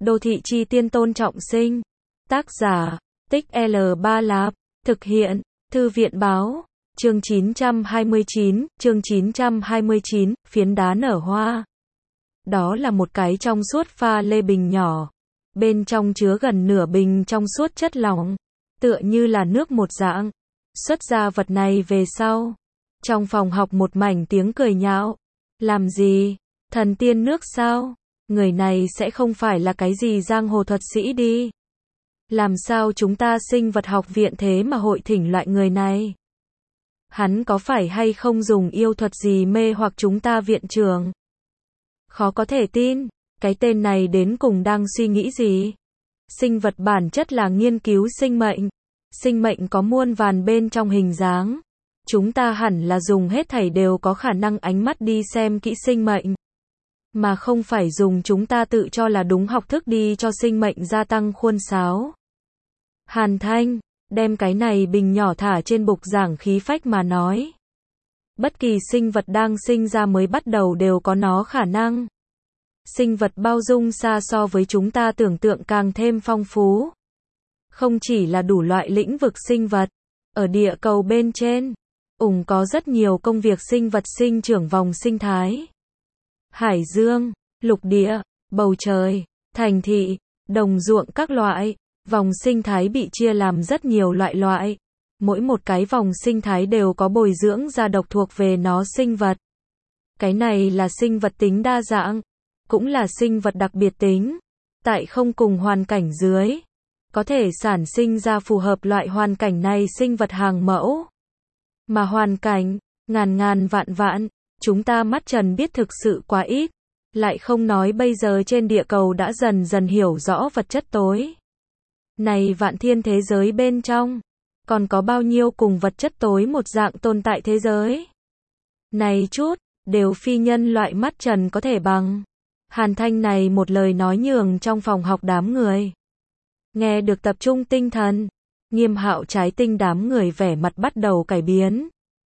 Đô thị chi tiên Tôn Trọng Sinh. Tác giả, Tích L Ba Lạp. Thực hiện, Thư viện báo. Chương 929, phiến đá nở hoa. Đó là một cái trong suốt pha lê bình nhỏ. Bên trong chứa gần nửa bình trong suốt chất lỏng, tựa như là nước một dạng. Xuất ra vật này về sau, trong phòng học một mảnh tiếng cười nhạo. Làm gì? Thần tiên nước sao? Người này sẽ không phải là cái gì giang hồ thuật sĩ đi. Làm sao chúng ta sinh vật học viện thế mà hội thỉnh loại người này? Hắn có phải hay không dùng yêu thuật gì mê hoặc chúng ta viện trưởng? Khó có thể tin, cái tên này đến cùng đang suy nghĩ gì? Sinh vật bản chất là nghiên cứu sinh mệnh. Sinh mệnh có muôn vàn bên trong hình dáng. Chúng ta hẳn là dùng hết thảy đều có khả năng ánh mắt đi xem kỹ sinh mệnh. Mà không phải dùng chúng ta tự cho là đúng học thức đi cho sinh mệnh gia tăng khuôn sáo. Hàn Thanh, đem cái này bình nhỏ thả trên bục giảng khí phách mà nói. Bất kỳ sinh vật đang sinh ra mới bắt đầu đều có nó khả năng. Sinh vật bao dung xa so với chúng ta tưởng tượng càng thêm phong phú. Không chỉ là đủ loại lĩnh vực sinh vật, ở địa cầu bên trên, có rất nhiều công việc sinh vật sinh trưởng vòng sinh thái. Hải dương, lục địa, bầu trời, thành thị, đồng ruộng các loại, vòng sinh thái bị chia làm rất nhiều loại. Mỗi một cái vòng sinh thái đều có bồi dưỡng ra độc thuộc về nó sinh vật. Cái này là sinh vật tính đa dạng, cũng là sinh vật đặc biệt tính. Tại không cùng hoàn cảnh dưới, có thể sản sinh ra phù hợp loại hoàn cảnh này sinh vật hàng mẫu. Mà hoàn cảnh, ngàn vạn, chúng ta mắt trần biết thực sự quá ít. Lại không nói bây giờ trên địa cầu đã dần dần hiểu rõ vật chất tối. Này vạn thiên thế giới bên trong, còn có bao nhiêu cùng vật chất tối một dạng tồn tại thế giới? Này chút, đều phi nhân loại mắt trần có thể bằng. Hàn Thanh này một lời nói nhường trong phòng học đám người. Nghe được tập trung tinh thần, Nghiêm Hạo trái tinh đám người vẻ mặt bắt đầu cải biến.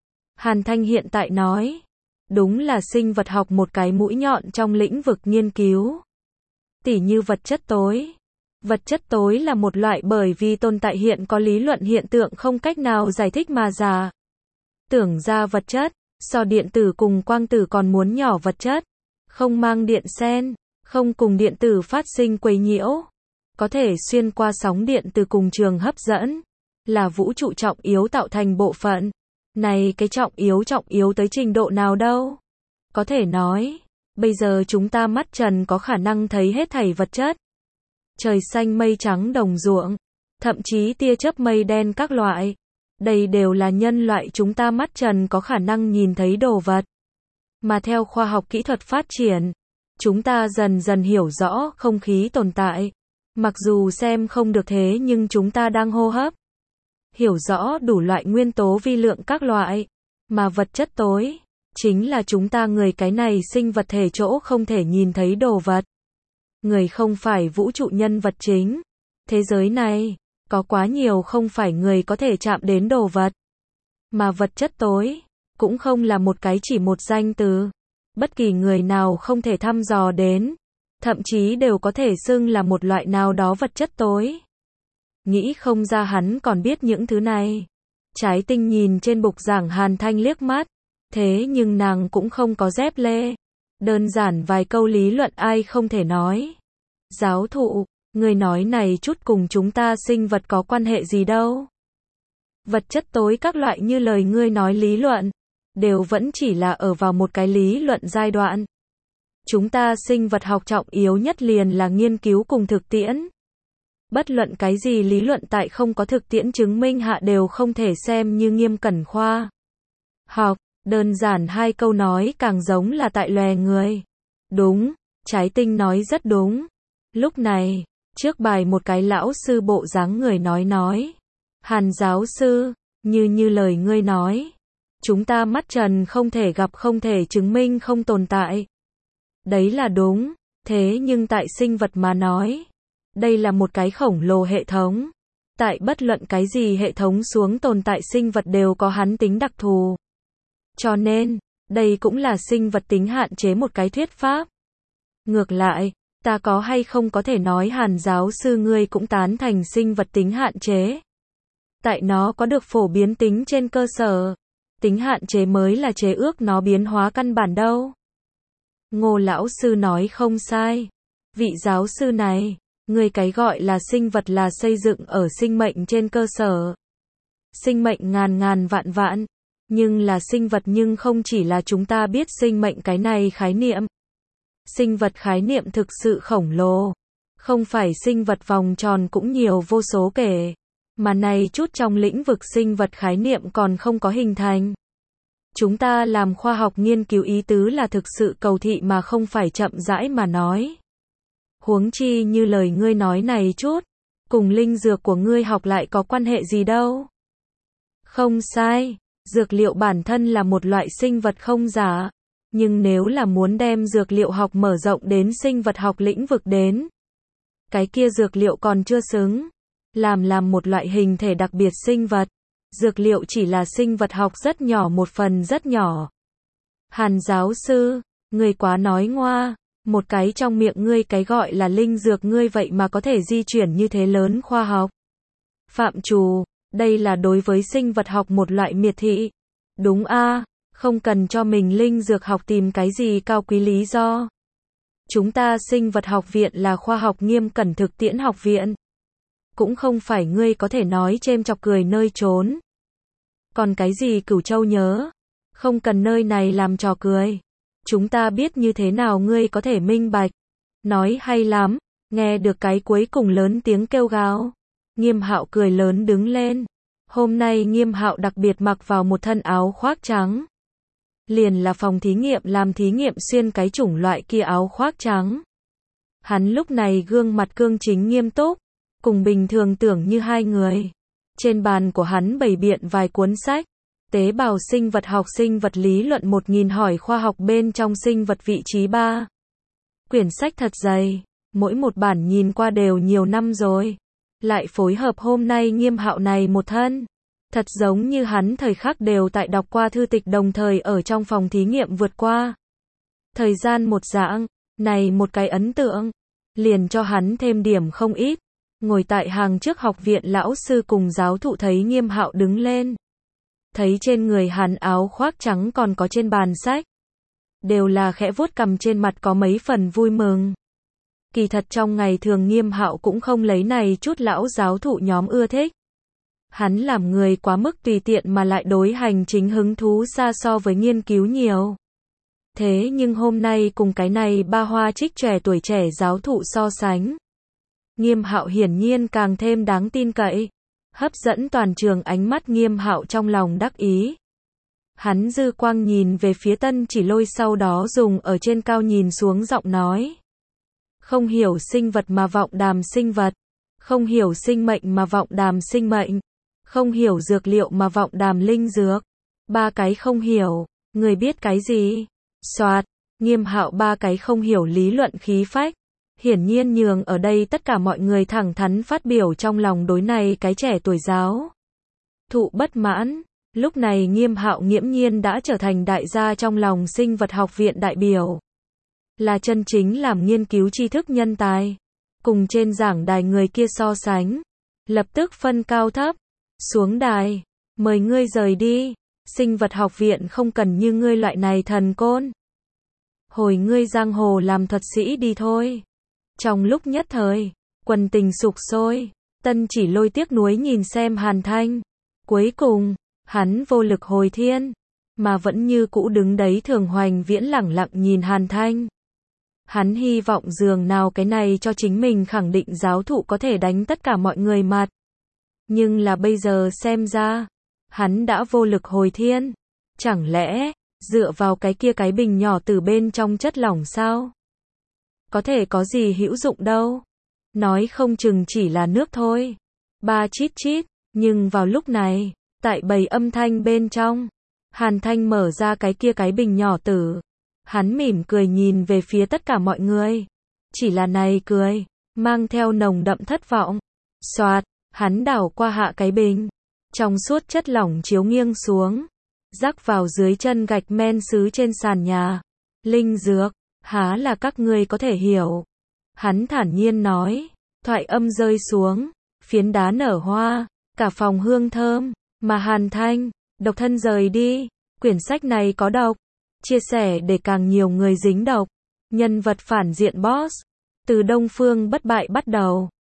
Hàn Thanh hiện tại nói, đúng là sinh vật học một cái mũi nhọn trong lĩnh vực nghiên cứu. Tỉ như vật chất tối. Vật chất tối là một loại bởi vì tồn tại hiện có lý luận hiện tượng không cách nào giải thích mà giả tưởng ra vật chất, so điện tử cùng quang tử còn muốn nhỏ vật chất, không mang điện xen, không cùng điện tử phát sinh quấy nhiễu, có thể xuyên qua sóng điện từ cùng trường hấp dẫn, là vũ trụ trọng yếu tạo thành bộ phận. Này cái trọng yếu tới trình độ nào đâu? Có thể nói, bây giờ chúng ta mắt trần có khả năng thấy hết thảy vật chất. Trời xanh mây trắng đồng ruộng, thậm chí tia chớp mây đen các loại. Đây đều là nhân loại chúng ta mắt trần có khả năng nhìn thấy đồ vật. Mà theo khoa học kỹ thuật phát triển, chúng ta dần dần hiểu rõ không khí tồn tại. Mặc dù xem không được thế nhưng chúng ta đang hô hấp. Hiểu rõ đủ loại nguyên tố vi lượng các loại. Mà vật chất tối, chính là chúng ta người cái này sinh vật thể chỗ không thể nhìn thấy đồ vật. Người không phải vũ trụ nhân vật chính. Thế giới này, có quá nhiều không phải người có thể chạm đến đồ vật. Mà vật chất tối, cũng không là một cái chỉ một danh từ. Bất kỳ người nào không thể thăm dò đến, thậm chí đều có thể xưng là một loại nào đó vật chất tối. Nghĩ không ra hắn còn biết những thứ này. Trái tinh nhìn trên bục giảng Hàn Thanh liếc mắt, thế nhưng nàng cũng không có dép lê. Đơn giản vài câu lý luận ai không thể nói. Giáo thụ, người nói này chút cùng chúng ta sinh vật có quan hệ gì đâu. Vật chất tối các loại như lời ngươi nói lý luận, đều vẫn chỉ là ở vào một cái lý luận giai đoạn. Chúng ta sinh vật học trọng yếu nhất liền là nghiên cứu cùng thực tiễn. Bất luận cái gì lý luận tại không có thực tiễn chứng minh hạ đều không thể xem như nghiêm cẩn khoa học. Đơn giản hai câu nói càng giống là tại lòe người. Đúng, trái tinh nói rất đúng. Lúc này, trước bài một cái lão sư bộ dáng người nói. Hàn giáo sư, như lời ngươi nói. Chúng ta mắt trần không thể gặp không thể chứng minh không tồn tại. Đấy là đúng, thế nhưng tại sinh vật mà nói. Đây là một cái khổng lồ hệ thống. Tại bất luận cái gì hệ thống xuống tồn tại sinh vật đều có hắn tính đặc thù. Cho nên, đây cũng là sinh vật tính hạn chế một cái thuyết pháp. Ngược lại, Ta có hay không có thể nói Hàn giáo sư ngươi cũng tán thành sinh vật tính hạn chế. Tại nó có được phổ biến tính trên cơ sở. Tính hạn chế mới là chế ước nó biến hóa căn bản đâu. Ngô lão sư nói không sai. Vị giáo sư này, người cái gọi là sinh vật là xây dựng ở sinh mệnh trên cơ sở. Sinh mệnh ngàn ngàn vạn vạn, nhưng là sinh vật nhưng không chỉ là chúng ta biết sinh mệnh cái này khái niệm. Sinh vật khái niệm thực sự khổng lồ, không phải sinh vật vòng tròn cũng nhiều vô số kể, mà này chút trong lĩnh vực sinh vật khái niệm còn không có hình thành. Chúng ta làm khoa học nghiên cứu ý tứ là thực sự cầu thị mà không phải chậm rãi mà nói. Huống chi như lời ngươi nói này chút, cùng linh dược của ngươi học lại có quan hệ gì đâu. Không sai, dược liệu bản thân là một loại sinh vật không giả, nhưng nếu là muốn đem dược liệu học mở rộng đến sinh vật học lĩnh vực đến, cái kia dược liệu còn chưa xứng, làm một loại hình thể đặc biệt sinh vật. Dược liệu chỉ là sinh vật học rất nhỏ một phần rất nhỏ. Hàn giáo sư, ngươi quá nói ngoa, một cái trong miệng ngươi cái gọi là linh dược ngươi vậy mà có thể di chuyển như thế lớn khoa học. Phạm trù, đây là đối với sinh vật học một loại miệt thị. Đúng a, không cần cho mình linh dược học tìm cái gì cao quý lý do. Chúng ta sinh vật học viện là khoa học nghiêm cẩn thực tiễn học viện. Cũng không phải ngươi có thể nói chêm chọc cười nơi trốn. Còn cái gì Cửu Châu nhớ, không cần nơi này làm trò cười. Chúng ta biết như thế nào ngươi có thể minh bạch. Nói hay lắm, nghe được cái cuối cùng lớn tiếng kêu gào. Nghiêm Hạo cười lớn đứng lên. Hôm nay Nghiêm Hạo đặc biệt mặc vào một thân áo khoác trắng. Liền là phòng thí nghiệm làm thí nghiệm xuyên cái chủng loại kia áo khoác trắng. Hắn lúc này gương mặt cương chính nghiêm túc, cùng bình thường tưởng như hai người. Trên bàn của hắn bày biện vài cuốn sách. Tế bào sinh vật học sinh vật lý luận 1000 hỏi khoa học bên trong sinh vật vị trí 3. Quyển sách thật dày, mỗi một bản nhìn qua đều nhiều năm rồi. Lại phối hợp hôm nay Nghiêm Hạo này một thân. Thật giống như hắn thời khắc đều tại đọc qua thư tịch đồng thời ở trong phòng thí nghiệm vượt qua. Thời gian một dạng, này một cái ấn tượng, liền cho hắn thêm điểm không ít. Ngồi tại hàng trước học viện lão sư cùng giáo thụ thấy Nghiêm Hạo đứng lên. Thấy trên người hắn áo khoác trắng còn có trên bàn sách. Đều là khẽ vuốt cằm trên mặt có mấy phần vui mừng. Kỳ thật trong ngày thường Nghiêm Hạo cũng không lấy này chút lão giáo thụ nhóm ưa thích. Hắn làm người quá mức tùy tiện mà lại đối hành chính hứng thú xa so với nghiên cứu nhiều. Thế nhưng hôm nay cùng cái này ba hoa trích trẻ tuổi trẻ giáo thụ so sánh. Nghiêm Hạo hiển nhiên càng thêm đáng tin cậy. Hấp dẫn toàn trường ánh mắt Nghiêm Hạo trong lòng đắc ý. Hắn dư quang nhìn về phía Tân Chỉ Lôi sau đó dùng ở trên cao nhìn xuống giọng nói. Không hiểu sinh vật mà vọng đàm sinh vật. Không hiểu sinh mệnh mà vọng đàm sinh mệnh. Không hiểu dược liệu mà vọng đàm linh dược. Ba cái không hiểu, người biết cái gì? Soạt, Nghiêm Hạo ba cái không hiểu lý luận khí phách. Hiển nhiên nhường ở đây tất cả mọi người thẳng thắn phát biểu trong lòng đối này cái trẻ tuổi giáo thụ bất mãn. Lúc này Nghiêm Hạo nghiễm nhiên đã trở thành đại gia trong lòng sinh vật học viện đại biểu. Là chân chính làm nghiên cứu tri thức nhân tài. Cùng trên giảng đài người kia so sánh. Lập tức phân cao thấp. Xuống đài. Mời ngươi rời đi. Sinh vật học viện không cần như ngươi loại này thần côn. Hồi ngươi giang hồ làm thuật sĩ đi thôi. Trong lúc nhất thời, quần tình sục sôi, Tân Chỉ Lôi tiếc nuối nhìn xem Hàn Thanh. Cuối cùng, hắn vô lực hồi thiên, mà vẫn như cũ đứng đấy Thường Hoành Viễn lẳng lặng nhìn Hàn Thanh. Hắn hy vọng dường nào cái này cho chính mình khẳng định giáo thụ có thể đánh tất cả mọi người mặt. Nhưng là bây giờ xem ra, hắn đã vô lực hồi thiên. Chẳng lẽ, dựa vào cái kia cái bình nhỏ từ bên trong chất lỏng sao? Có thể có gì hữu dụng đâu. Nói không chừng chỉ là nước thôi. Ba chít chít, nhưng vào lúc này, tại bầy âm thanh bên trong, Hàn Thanh mở ra cái kia cái bình nhỏ tử. Hắn mỉm cười nhìn về phía tất cả mọi người. Chỉ là này cười, mang theo nồng đậm thất vọng. Soạt, hắn đảo qua hạ cái bình. Trong suốt chất lỏng chiếu nghiêng xuống. Rắc vào dưới chân gạch men sứ trên sàn nhà. Linh dược, há là các ngươi có thể hiểu. Hắn thản nhiên nói. Thoại âm rơi xuống, phiến đá nở hoa, cả phòng hương thơm, mà Hàn Thanh, độc thân rời đi. Quyển sách này có độc. Chia sẻ để càng nhiều người dính độc. Nhân vật phản diện boss. Từ Đông Phương Bất Bại bắt đầu.